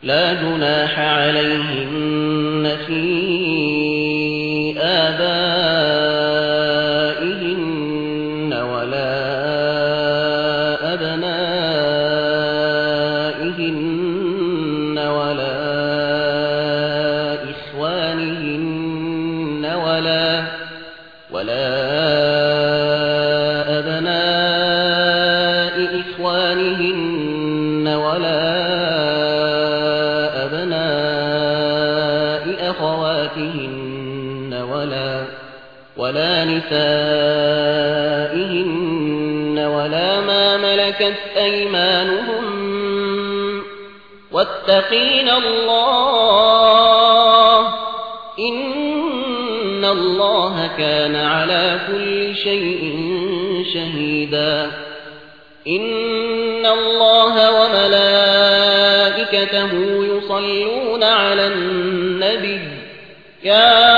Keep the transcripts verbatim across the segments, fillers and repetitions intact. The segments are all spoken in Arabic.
لا جناح عليهن في آبائهن ولا أبنائهن ولا إخوانهن ولا ولا أبناء إخوانهن ولا أبناء أخواتهن ولا ولا نسائهن ولا ما ملكت أيمانهم واتقين الله إن الله كان على كل شيء شهيدا إن الله وملائكته يصلون على النبي يا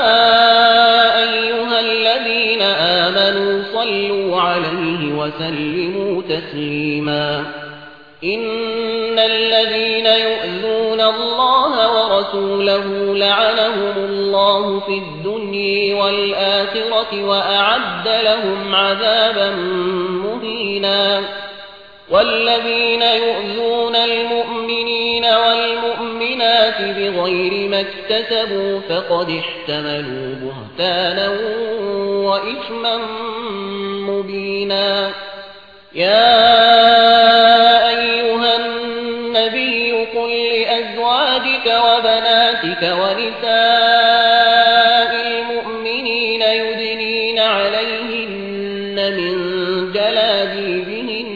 أيها الذين آمنوا صلوا عليه وسلموا تسليما إن الذين يؤذون الله ورسوله لعنهم الله في الدنيا والآخرة وأعد لهم عذابا مهينا والذين يؤذون المؤمنين والمؤمنات بغير ما اكتسبوا فقد احتملوا بهتانا وإثما مبينا يا أيها النبي قل لأزواجك وبناتك ونساء المؤمنين يدنين عليهن من جلابيبهن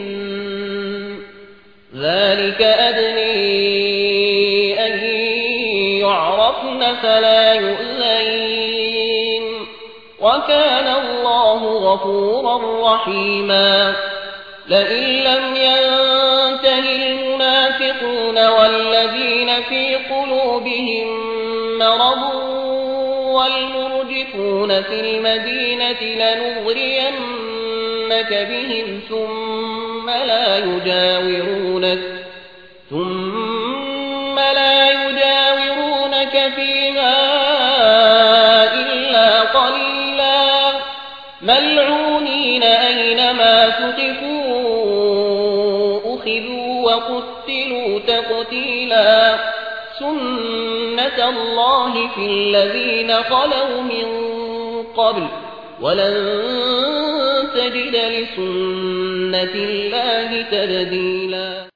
ذلك أدني أن يعرفن فلا يؤذين وكان الله غفورا رحيما لئن لم ينته المنافقون والذين في قلوبهم مرض والمرجفون في المدينة لنغرينك بهم ثم لا يجاورونك ثم لا يجاورونك فيها إلا قليلا ملعونين أينما ثقفوا أخذوا وقتلوا تقتيلا سنة الله في الذين خلوا من قبل ولن تجد لسنة الله تبديلا